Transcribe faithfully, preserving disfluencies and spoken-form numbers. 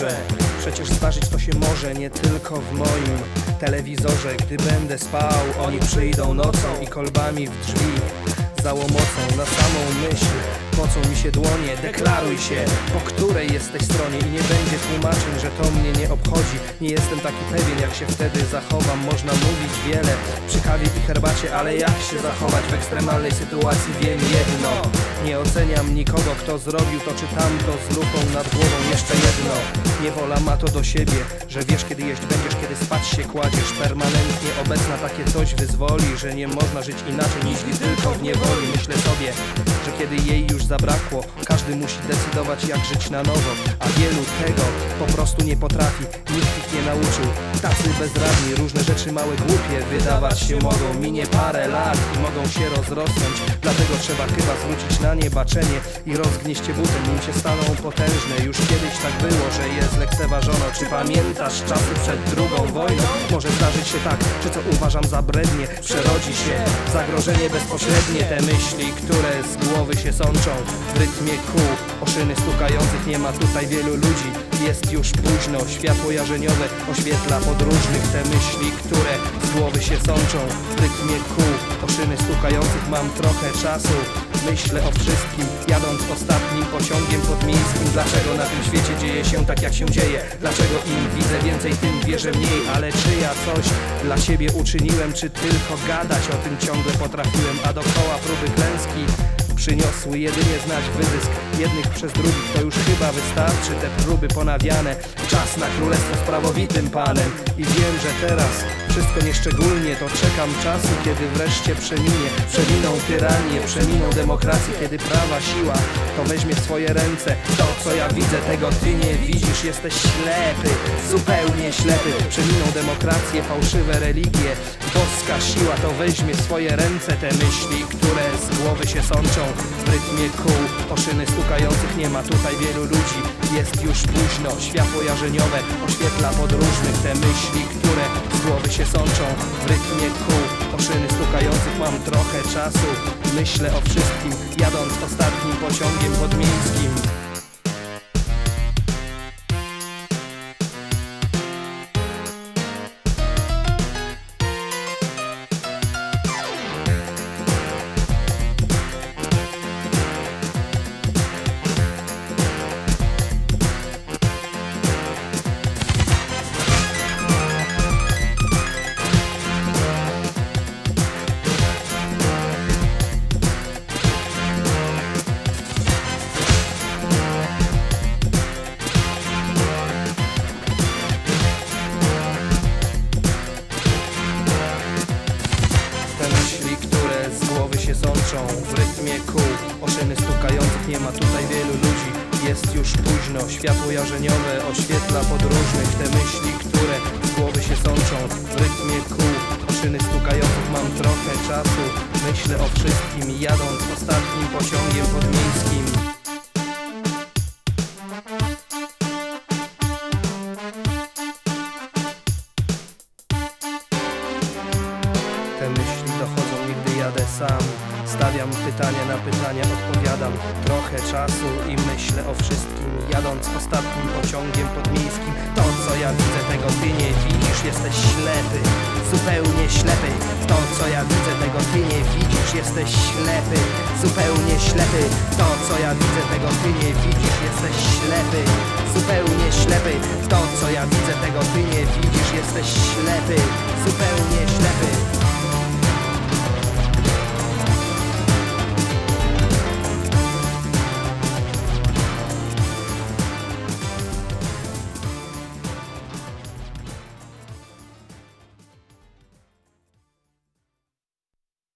może. Przecież zdarzyć to się może nie tylko w moim telewizorze. Gdy będę spał, oni przyjdą nocą i kolbami w drzwi załomocą na samą myśl. Pocą mi się dłonie, deklaruj się, po której jesteś stronie i nie będzie tłumaczeń, że to mnie nie obchodzi. Nie jestem taki pewien, jak się wtedy zachowam. Można mówić wiele przy kawie i herbacie, ale jak się zachować w ekstremalnej sytuacji, wiem jedno: nie oceniam nikogo, kto zrobił to czy tamto z lupą nad głową. Jeszcze jedno: niewola ma to do siebie, że wiesz kiedy jeść będziesz, kiedy spać się kładziesz. Permanentnie obecna takie coś wyzwoli, że nie można żyć inaczej niż tylko w niewoli. Myślę sobie, że kiedy jej już zabrakło, każdy musi decydować, jak żyć na nowo, a wielu tego po prostu nie potrafi. Nikt ich nie nauczył. Tacy bezradni, różne rzeczy małe, głupie wydawać się mogą. Minie parę lat i mogą się rozrosnąć, dlatego trzeba chyba zwrócić na nie baczenie i rozgnieść je butem, nim się staną potężne. Już kiedyś tak było, że je zlekceważono. Czy pamiętasz czasy przed drugą wojną? Może zdarzyć się tak, czy co uważam za brednie przerodzi się w zagrożenie bezpośrednie. Te myśli, które z głowy się sączą w rytmie kół, oszyny stukających, nie ma tutaj wielu ludzi. Jest już późno, światło jarzeniowe oświetla podróżnych. Te myśli, które z głowy się sączą w rytmie kół, oszyny stukających, mam trochę czasu. Myślę o wszystkim, jadąc ostatnim pociągiem podmiejskim. Dlaczego na tym świecie dzieje się tak, jak się dzieje? Dlaczego im widzę więcej, tym wierzę mniej? Ale czy ja coś dla siebie uczyniłem? Czy tylko gadać o tym ciągle potrafiłem? A dookoła próby klęski przyniosły jedynie znać wyzysk jednych przez drugich. To już chyba wystarczy, te próby ponawiane. Czas na królestwo z prawowitym panem. I wiem, że teraz wszystko nieszczególnie, to czekam czasu, kiedy wreszcie przeminie. Przeminą tyranię, przeminą demokrację, kiedy prawa siła to weźmie w swoje ręce. To co ja widzę, tego ty nie widzisz. Jesteś ślepy, zupełnie ślepy. Przeminą demokrację, fałszywe religie. Boska siła to weźmie w swoje ręce. Te myśli, które z głowy się sączą w rytmie kół, oszyny stukających, nie ma tutaj wielu ludzi. Jest już późno, światło jarzeniowe oświetla podróżnych. Te myśli, które z głowy się sączą w rytmie kół, oszyny stukających, mam trochę czasu. Myślę o wszystkim, jadąc ostatnim pociągiem podmiejskim. Sączą w rytmie kół, oszyny stukających, nie ma tutaj wielu ludzi. Jest już późno, światło jarzeniowe oświetla podróżnych. Te myśli, które z głowy się sączą w rytmie kół, oszyny stukających, mam trochę czasu. Myślę o wszystkim, jadąc ostatnim pociągiem podmiejskim. Te myśli dochodzą mi, gdy jadę sam. Stawiam pytania na pytania, odpowiadam. Trochę czasu i myślę o wszystkim, jadąc ostatnim pociągiem podmiejskim. To co ja widzę, tego ty nie widzisz. Jesteś ślepy, zupełnie ślepy. To co ja widzę, tego ty nie widzisz. Jesteś ślepy, zupełnie ślepy. To co ja widzę, tego ty nie widzisz. Jesteś ślepy, zupełnie ślepy. To co ja widzę, tego ty nie widzisz. Jesteś ślepy, zupełnie ślepy.